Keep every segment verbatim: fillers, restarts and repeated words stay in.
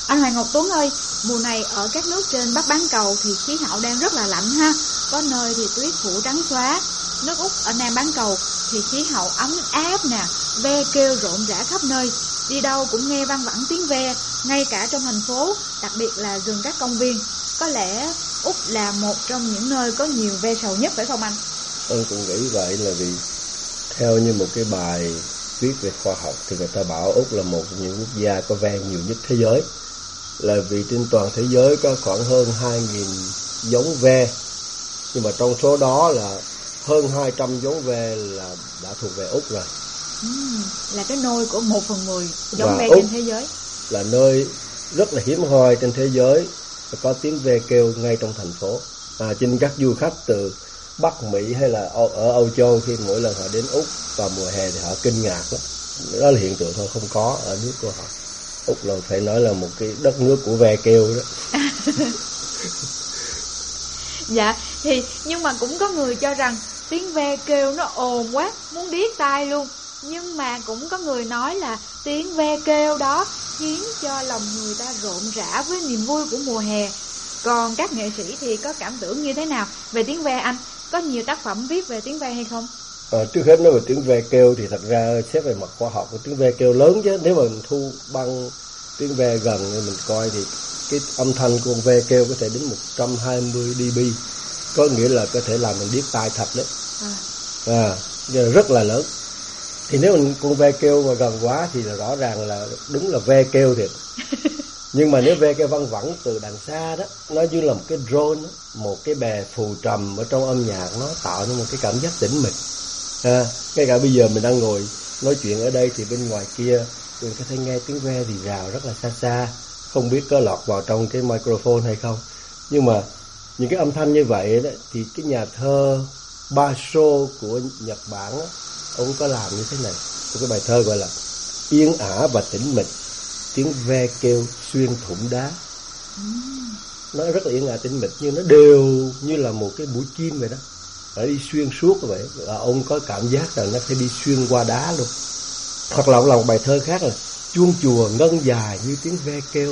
Anh Hoàng Ngọc Tuấn ơi, mùa này ở các nước trên Bắc bán cầu thì khí hậu đang rất là lạnh ha. Có nơi thì tuyết phủ trắng xóa. Nước Úc ở Nam bán cầu thì khí hậu ấm áp nè, ve kêu rộn rã khắp nơi. Đi đâu cũng nghe văng vẳng tiếng ve, ngay cả trong thành phố, đặc biệt là rừng các công viên. Có lẽ Úc là một trong những nơi có nhiều ve sầu nhất phải không anh? Tôi cũng nghĩ vậy, là vì theo như một cái bài viết về khoa học thì người ta bảo Úc là một trong những quốc gia có ve nhiều nhất thế giới. Là vì trên toàn thế giới có khoảng hơn hai nghìn giống ve, nhưng mà trong số đó là hơn hai trăm giống ve là đã thuộc về Úc rồi. Ừ, là cái nôi của một phần mười giống Và ve Úc trên thế giới. Là nơi rất là hiếm hoi trên thế giới có tiếng ve kêu ngay trong thành phố. À, trên các du khách từ Bắc Mỹ hay là ở Âu Châu, khi mỗi lần họ đến Úc vào mùa hè thì họ kinh ngạc lắm. Đó là hiện tượng thôi, không có ở nước của họ. Úc là phải nói là một cái đất nước của ve kêu đó. Dạ, thì nhưng mà cũng có người cho rằng tiếng ve kêu nó ồn quá, muốn điếc tai luôn. Nhưng mà cũng có người nói là tiếng ve kêu đó khiến cho lòng người ta rộn rã với niềm vui của mùa hè. Còn các nghệ sĩ thì có cảm tưởng như thế nào về tiếng ve anh? Có nhiều tác phẩm viết về tiếng ve hay không? À, trước hết nói về tiếng ve kêu thì thật ra xét về mặt khoa học, tiếng ve kêu lớn chứ. Nếu mà mình thu băng tiếng ve gần thì mình coi thì cái âm thanh của con ve kêu có thể đến một trăm hai mươi dB, có nghĩa là có thể làm mình điếc tai thật đấy. À, à rất là lớn. Thì nếu mình con ve kêu mà gần quá thì là rõ ràng là đúng là ve kêu thiệt. Nhưng mà nếu ve kêu văng vẳng từ đằng xa đó, nó như là một cái drone đó, một cái bè phù trầm ở trong âm nhạc, nó tạo nên một cái cảm giác tĩnh mịch. À, ngay cả bây giờ mình đang ngồi nói chuyện ở đây thì bên ngoài kia mình có thể nghe tiếng ve rì rào rất là xa xa, không biết có lọt vào trong cái microphone hay không. Nhưng mà những cái âm thanh như vậy đó, thì cái nhà thơ Basho của Nhật Bản đó, ông có làm như thế này, một cái bài thơ gọi là yên ả và tĩnh mịch, tiếng ve kêu xuyên thủng đá. Nó rất là yên ả tĩnh mịch, nhưng nó đều như là một cái mũi kim vậy đó, phải đi xuyên suốt như vậy. Và ông có cảm giác rằng nó phải đi xuyên qua đá luôn. Hoặc là ông làm một bài thơ khác là chuông chùa ngân dài như tiếng ve kêu.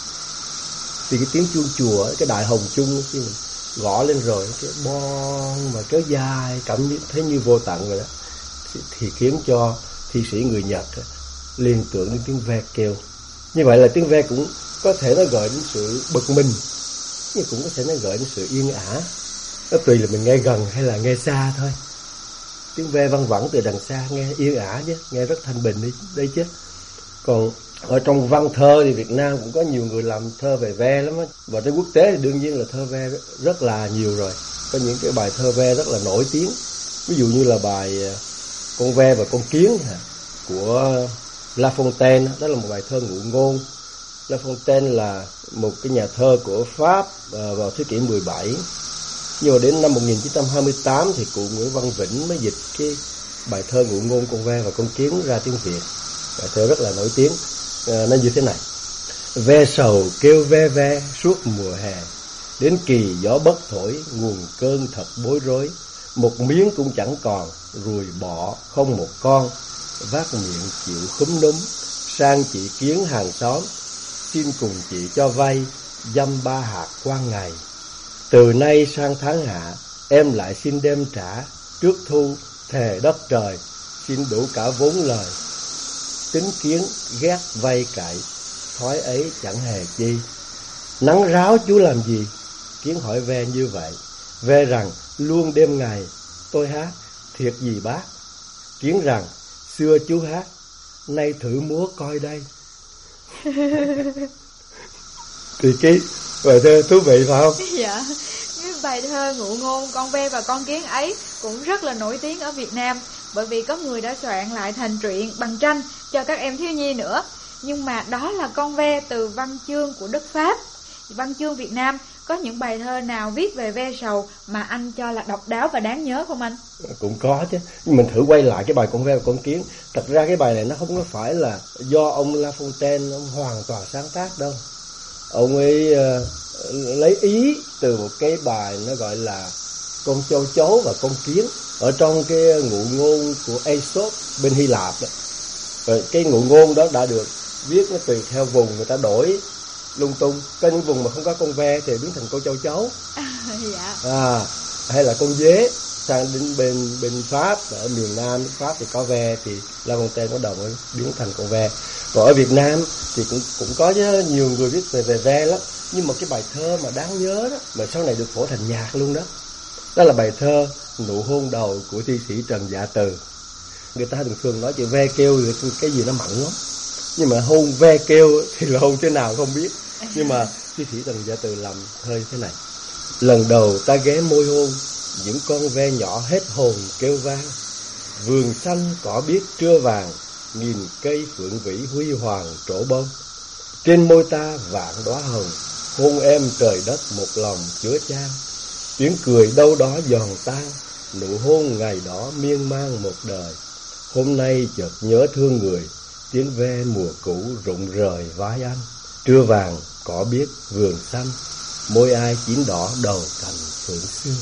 Thì cái tiếng chuông chùa, cái đại hồng chung khi mình gõ lên rồi, cái bon mà kéo dài, cảm như thấy như vô tận rồi đó, thì, thì khiến cho thi sĩ người Nhật liên tưởng đến tiếng ve kêu. Như vậy là tiếng ve cũng có thể nó gợi đến sự bực mình, nhưng cũng có thể nó gợi đến sự yên ả. Nó tùy là mình nghe gần hay là nghe xa thôi. Tiếng ve văng vẳng từ đằng xa nghe yên ả chứ, nghe rất thanh bình đấy, đấy chứ. Còn ở trong văn thơ thì Việt Nam cũng có nhiều người làm thơ về ve lắm á. Và trên quốc tế thì đương nhiên là thơ ve rất là nhiều rồi. Có những cái bài thơ ve rất là nổi tiếng. Ví dụ như là bài Con ve và con kiến của La Fontaine, đó là một bài thơ ngụ ngôn. La Fontaine là một cái nhà thơ của Pháp vào thế kỷ mười bảy. Nhưng mà đến năm một nghìn chín trăm hai mươi tám thì cụ Nguyễn Văn Vĩnh mới dịch cái bài thơ ngụ ngôn Con ve và con kiến ra tiếng Việt. Bài thơ rất là nổi tiếng. À, nó như thế này: ve sầu kêu ve ve suốt mùa hè, đến kỳ gió bất thổi nguồn cơn thật bối rối. Một miếng cũng chẳng còn, ruồi bọ không một con, vác miệng chịu khúm núm. Sang chị kiến hàng xóm, xin cùng chị cho vay, dăm ba hạt quan ngày. Từ nay sang tháng hạ, em lại xin đem trả, trước thu thề đất trời, xin đủ cả vốn lời. Tính kiến ghét vay cậy, thói ấy chẳng hề chi. Nắng ráo chú làm gì? Kiến hỏi ve như vậy. Ve rằng luôn đêm ngày tôi hát, thiệt gì bác? Kiến rằng xưa chú hát, nay thử múa coi đây. Thì cái bài thơ thú vị phải không? Dạ, cái bài thơ ngụ ngôn Con ve và con kiến ấy cũng rất là nổi tiếng ở Việt Nam, bởi vì có người đã soạn lại thành truyện bằng tranh cho các em thiếu nhi nữa. Nhưng mà đó là con ve từ văn chương của đất Pháp. Văn chương Việt Nam có những bài thơ nào viết về ve sầu mà anh cho là độc đáo và đáng nhớ không anh? Cũng có chứ. Nhưng mình thử quay lại cái bài Con ve và con kiến. Thật ra cái bài này nó không có phải là do ông La Fontaine ông hoàn toàn sáng tác đâu. Ông ấy uh, lấy ý từ một cái bài nó gọi là Con châu chấu và con kiến ở trong cái ngụ ngôn của Aesop bên Hy Lạp đó. Rồi cái ngụ ngôn đó đã được viết nó tùy theo vùng người ta đổi lung tung. Có những vùng mà không có con ve thì biến thành con châu chấu. À, dạ. À, hay là con dế. Sang đến bên bên Pháp, ở miền Nam nước Pháp thì có ve thì La Fontaine có đồng ấy biến thành con ve. Còn ở Việt Nam thì cũng cũng có chứ, nhiều người viết về về ve lắm. Nhưng mà cái bài thơ mà đáng nhớ đó, mà sau này được phổ thành nhạc luôn đó, đó là bài thơ Nụ hôn đầu của thi sĩ Trần Dạ Từ. Người ta thường thường nói chữ ve kêu thì cái gì nó mặn lắm, nhưng mà hôn ve kêu thì là hôn thế nào không biết. Nhưng mà thi sĩ Trần Dạ Từ làm thơ thế này: lần đầu ta ghé môi hôn, những con ve nhỏ hết hồn kêu vang. Vườn xanh cỏ biếc trưa vàng, nghìn cây phượng vĩ huy hoàng trổ bông. Trên môi ta vạn đóa hồng, hôn em trời đất một lòng chứa chan. Tiếng cười đâu đó giòn tan, nụ hôn ngày đó miên man một đời. Hôm nay chợt nhớ thương người, tiếng ve mùa cũ rụng rời vai anh. Trưa vàng cỏ biếc vườn xanh, môi ai chín đỏ đầu cành phượng xưa.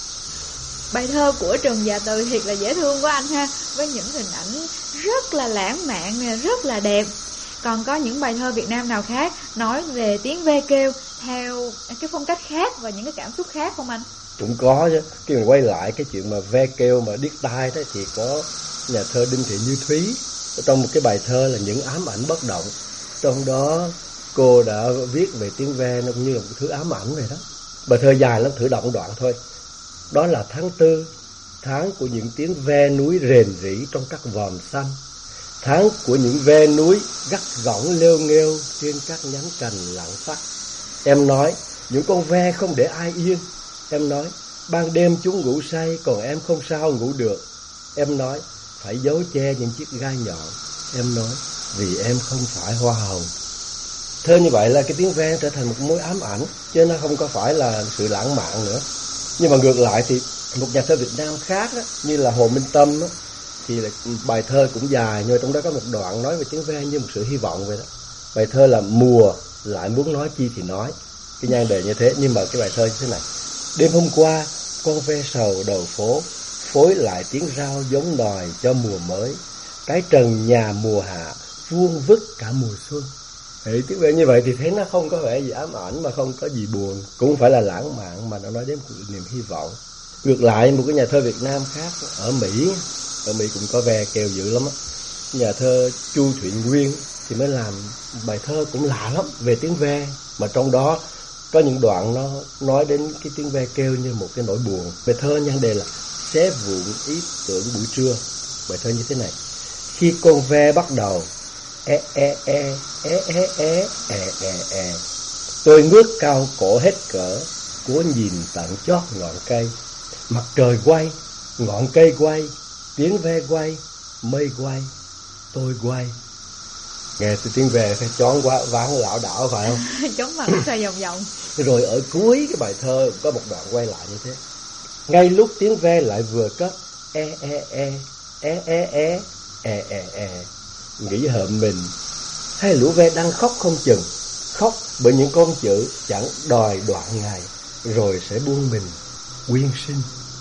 Bài thơ của Trần Dạ Từ thiệt là dễ thương quá anh ha, với những hình ảnh rất là lãng mạn, rất là đẹp. Còn có những bài thơ Việt Nam nào khác nói về tiếng ve kêu theo cái phong cách khác và những cái cảm xúc khác không anh? Cũng có chứ. Khi mình quay lại cái chuyện mà ve kêu mà điếc tai đó thì có nhà thơ Đinh Thị Như Thúy trong một cái bài thơ là Những ám ảnh bất động. Trong đó cô đã viết về tiếng ve nó cũng như là một thứ ám ảnh vậy đó. Bài thơ dài lắm, thử đọc đoạn thôi. Đó là tháng tư, tháng của những tiếng ve núi rền rĩ trong các vòm xanh. Tháng của những ve núi gắt gỏng lêu nghêu trên các nhánh cành lặng tắt. Em nói, những con ve không để ai yên. Em nói, ban đêm chúng ngủ say, còn em không sao ngủ được. Em nói, phải giấu che những chiếc gai nhọn. Em nói, vì em không phải hoa hồng. Thơ như vậy là cái tiếng ve trở thành một mối ám ảnh, chứ nó không có phải là sự lãng mạn nữa. Nhưng mà ngược lại thì một nhà thơ Việt Nam khác đó, như là Hồ Minh Tâm đó, thì là bài thơ cũng dài, nhưng mà trong đó có một đoạn nói về tiếng ve như một sự hy vọng vậy đó. Bài thơ là Mùa lại muốn nói chi thì nói, cái nhan đề như thế. Nhưng mà cái bài thơ như thế này: đêm hôm qua con ve sầu đầu phố, phối lại tiếng rao giống đòi cho mùa mới. Cái trần nhà mùa hạ vuông vức cả mùa xuân. Thì tiếng ve như vậy thì thấy nó không có vẻ gì ám ảnh, mà không có gì buồn, cũng không phải là lãng mạn, mà nó nói đến một niềm hy vọng. Ngược lại một cái nhà thơ Việt Nam khác ở Mỹ, ở Mỹ cũng có ve kêu dữ lắm á. Nhà thơ Chu Thụy Nguyên thì mới làm bài thơ cũng lạ lắm về tiếng ve, mà trong đó có những đoạn nó nói đến cái tiếng ve kêu như một cái nỗi buồn. Bài thơ nhan đề là Xé vụn ý tưởng buổi trưa. Bài thơ như thế này: khi con ve bắt đầu e e e e e e e e e, tôi ngước cao cổ hết cỡ, cố nhìn tận chót ngọn cây. Mặt trời quay, ngọn cây quay, tiếng ve quay, mây quay, tôi quay. Nghe từ tiếng ve phải choáng quá, váng lảo đảo phải không? Chóng mặt xoay vòng vòng. Rồi ở cuối cái bài thơ có một đoạn quay lại như thế: ngay lúc tiếng ve lại vừa cất e e e e e e e e e, nghĩ hợm mình hai lũ ve đang khóc không chừng, khóc bởi những con chữ chẳng đòi đoạn ngày, rồi sẽ buông mình quyên sinh.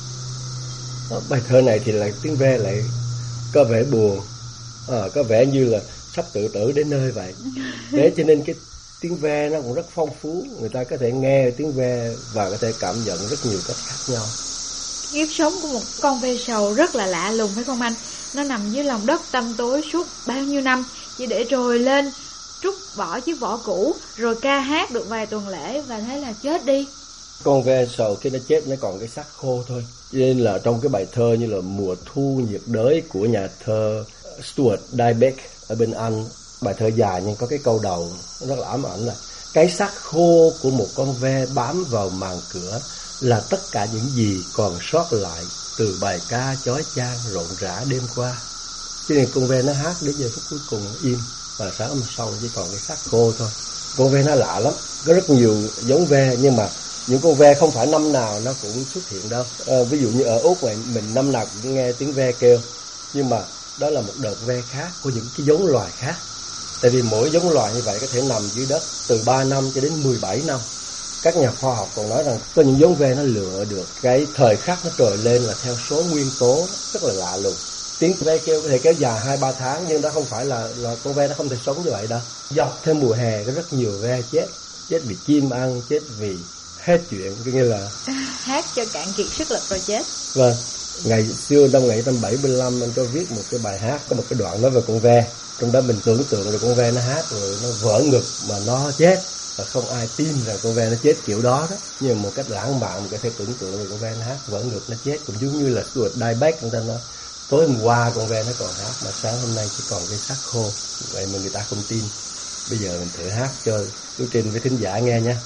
Đó, bài thơ này thì lại tiếng ve lại có vẻ buồn, à, có vẻ như là sắp tự tử đến nơi vậy. Thế cho nên cái tiếng ve nó cũng rất phong phú, người ta có thể nghe tiếng ve và có thể cảm nhận rất nhiều cách khác nhau. Kiếp sống của một con ve sầu rất là lạ lùng phải không anh? Nó nằm dưới lòng đất tăm tối suốt bao nhiêu năm, chỉ để rồi lên trút bỏ chiếc vỏ cũ, rồi ca hát được vài tuần lễ và thế là chết đi. Con ve sầu khi nó chết nó còn cái xác khô thôi. Cho nên là trong cái bài thơ như là Mùa thu nhiệt đới của nhà thơ Stuart Dybek ở bên Anh, bài thơ dài nhưng có cái câu đầu rất là ám ảnh là cái xác khô của một con ve bám vào màn cửa là tất cả những gì còn sót lại từ bài ca chói chang rộn rã đêm qua. Cho nên con ve nó hát đến giờ phút cuối cùng im, và sáng hôm sau chỉ còn cái xác khô thôi. Con ve nó lạ lắm, có rất nhiều giống ve, nhưng mà những con ve không phải năm nào nó cũng xuất hiện đâu. À, ví dụ như ở Úc này, mình năm nào cũng nghe tiếng ve kêu, nhưng mà đó là một đợt ve khác của những cái giống loài khác. Tại vì mỗi giống loài như vậy có thể nằm dưới đất từ ba năm cho đến mười bảy năm. Các nhà khoa học còn nói rằng có những giống ve nó lựa được cái thời khắc nó trồi lên là theo số nguyên tố rất là lạ lùng. tiếng ve kêu có thể kéo dài hai ba tháng, nhưng đó không phải là là con ve nó không thể sống như vậy đâu. Dọc theo mùa hè có rất nhiều ve chết, chết vì chim ăn, chết vì hết chuyện, có nghĩa là hát cho cạn kiệt sức lực rồi chết. Vâng, ngày xưa năm một nghìn chín trăm bảy mươi lăm anh có viết một cái bài hát, có một cái đoạn nói về con ve, trong đó mình tưởng tượng được con ve nó hát rồi nó vỡ ngực mà nó chết, và không ai tin rằng con ve nó chết kiểu đó đó. Nhưng một cách lãng mạn mình có thể tưởng tượng được con ve nó hát vỡ ngực nó chết, cũng giống như là Stuart Diebeck người ta nói tối hôm qua con ve nó còn hát mà sáng hôm nay chỉ còn cái xác khô, vậy mà người ta không tin. Bây giờ mình thử hát cho Tú Trinh với thính giả nghe nha.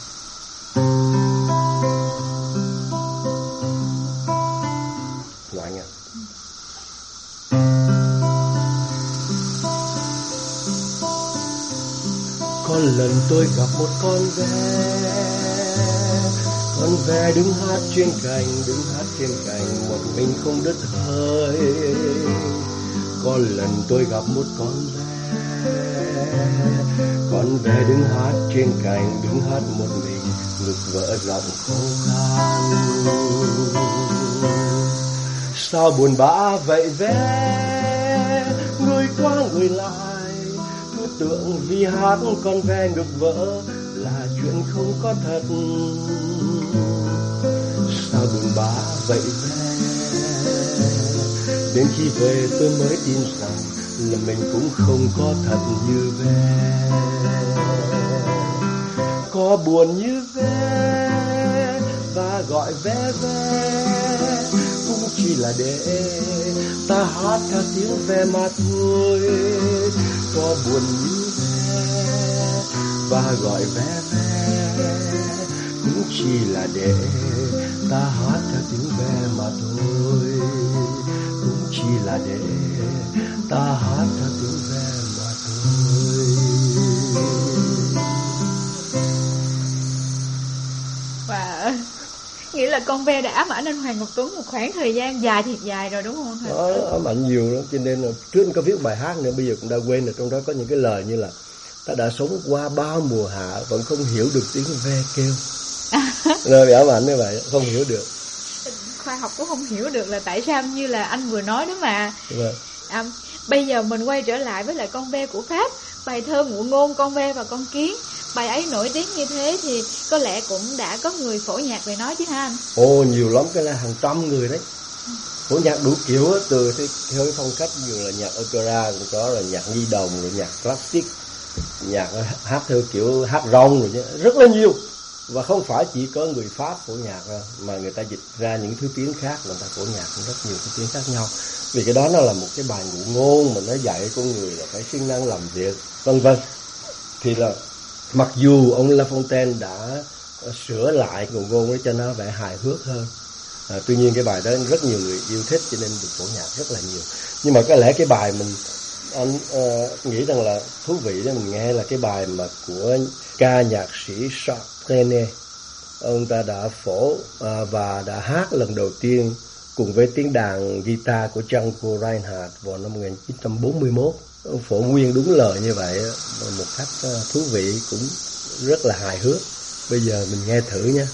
Ngoại nha. Có lần tôi gặp một con ve, con ve đứng hát trên cành, đứng hát trên cành một mình không đứt hơi. Có lần tôi gặp một con ve, con ve đứng hát trên cành, đứng hát một mình, ngực vỡ rộng khô khan. Sao buồn bã vậy ve, người qua người lại, cứ tưởng vì hát con ve ngực vỡ là chuyện không có thật. Sao buồn bã vậy ve, đến khi về tôi mới tin rằng là mình cũng không có thật như ve. Có buồn như ve và gọi ve ve cũng chỉ là để ta hát theo tiếng ve mà thôi. Có buồn như ve và gọi ve ve cũng chỉ là để ta hát theo tiếng ve mà thôi. Cũng chỉ là để ta hát theo tiếng ve mà thôi. Và nghĩa là con ve đã ám ảnh anh Hoàng Ngọc Tuấn một khoảng thời gian dài thiệt dài rồi đúng không? Đó, ám ảnh nhiều lắm, cho nên là trước có viết bài hát nữa, bây giờ cũng đã quên rồi. Trong đó có những cái lời như là ta đã sống qua bao mùa hạ vẫn không hiểu được tiếng ve kêu. Rồi bị ám ảnh như vậy, không hiểu được. Khoa học cũng không hiểu được là tại sao, như là anh vừa nói đó mà. Vâng. À, bây giờ mình quay trở lại với lại con ve của Pháp, bài thơ Ngụ Ngôn Con Ve và Con Kiến. Bài ấy nổi tiếng như thế thì có lẽ cũng đã có người phổ nhạc về nó chứ hả anh? Ồ, nhiều lắm, cái là hàng trăm người đấy. Phổ nhạc đủ kiểu á, từ cái, theo cái phong cách như là nhạc opera cũng có, rồi nhạc nhi đồng, rồi nhạc classic, nhạc hát theo kiểu hát rong rồi nhé, rất là nhiều. Và không phải chỉ có người Pháp phổ nhạc đâu, mà người ta dịch ra những thứ tiếng khác, người ta phổ nhạc rất nhiều thứ tiếng khác nhau. Vì cái đó nó là một cái bài ngụ ngôn mà nó dạy con người là phải siêng năng làm việc, vân vân. Thì là mặc dù ông La Fontaine đã sửa lại ngụ ngôn để cho nó vẻ hài hước hơn, à, tuy nhiên cái bài đó rất nhiều người yêu thích cho nên được phổ nhạc rất là nhiều. Nhưng mà có lẽ cái bài mình anh uh, nghĩ rằng là thú vị để mình nghe là cái bài mà của ca nhạc sĩ Charles Trenet. Ông ta đã phổ uh, và đã hát lần đầu tiên cùng với tiếng đàn guitar của Django Reinhardt vào năm một nghìn chín trăm bốn mươi mốt. Ông phổ nguyên đúng lời như vậy, một cách uh, thú vị, cũng rất là hài hước. Bây giờ mình nghe thử nhé.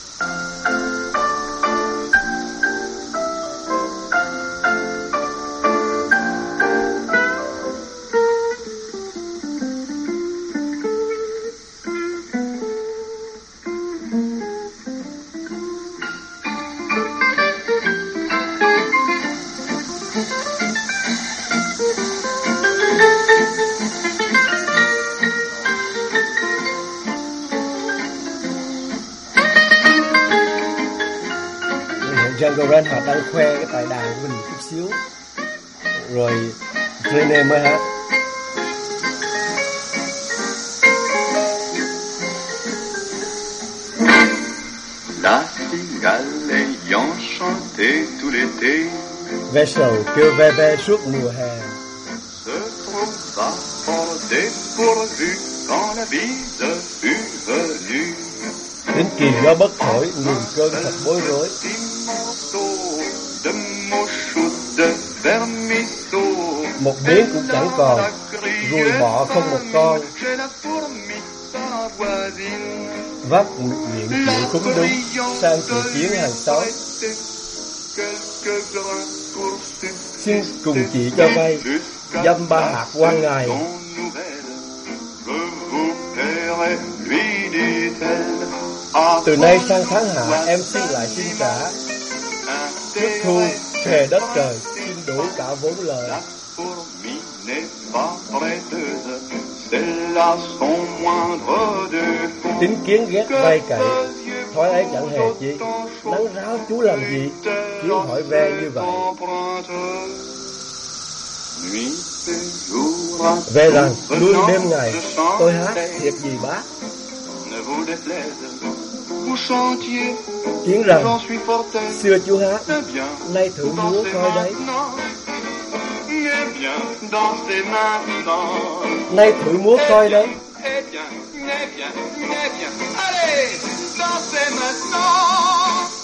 Django Reinhardt đang khoe cái tài đàn của mình chút xíu, rồi Trenet mới hát. La cigale ayant chanté tout l'été, Ve sầu kêu ve ve suốt mùa hè, se trouva fort dépourvu quand la bise fut venue. đến kỳ gió bất thổi, nghìn cơn thật bối rối. Một miếng cũng chẳng còn, ruồi bọ không một con, vắt miệng chịu cúng đúng sang chùa kiến hàng xóm. xin cùng chị cho vay dăm ba hạt qua ngày. Từ nay sang tháng hạ em xin lại xin trả. Trước thu thề đất trời xin đủ cả vốn lời. Tính kiến ghét vay cậy, thói ấy chẳng hề chi. Nắng ráo chú làm gì, chú hỏi ve như vậy. Về rằng luôn đêm ngày tôi hát thiệt gì bác. Kiến rằng xưa chú hát, nay thử múa coi đấy. Nay thử múa coi đấy. Eh bien, eh bien, eh bien, allez, dansez maintenant.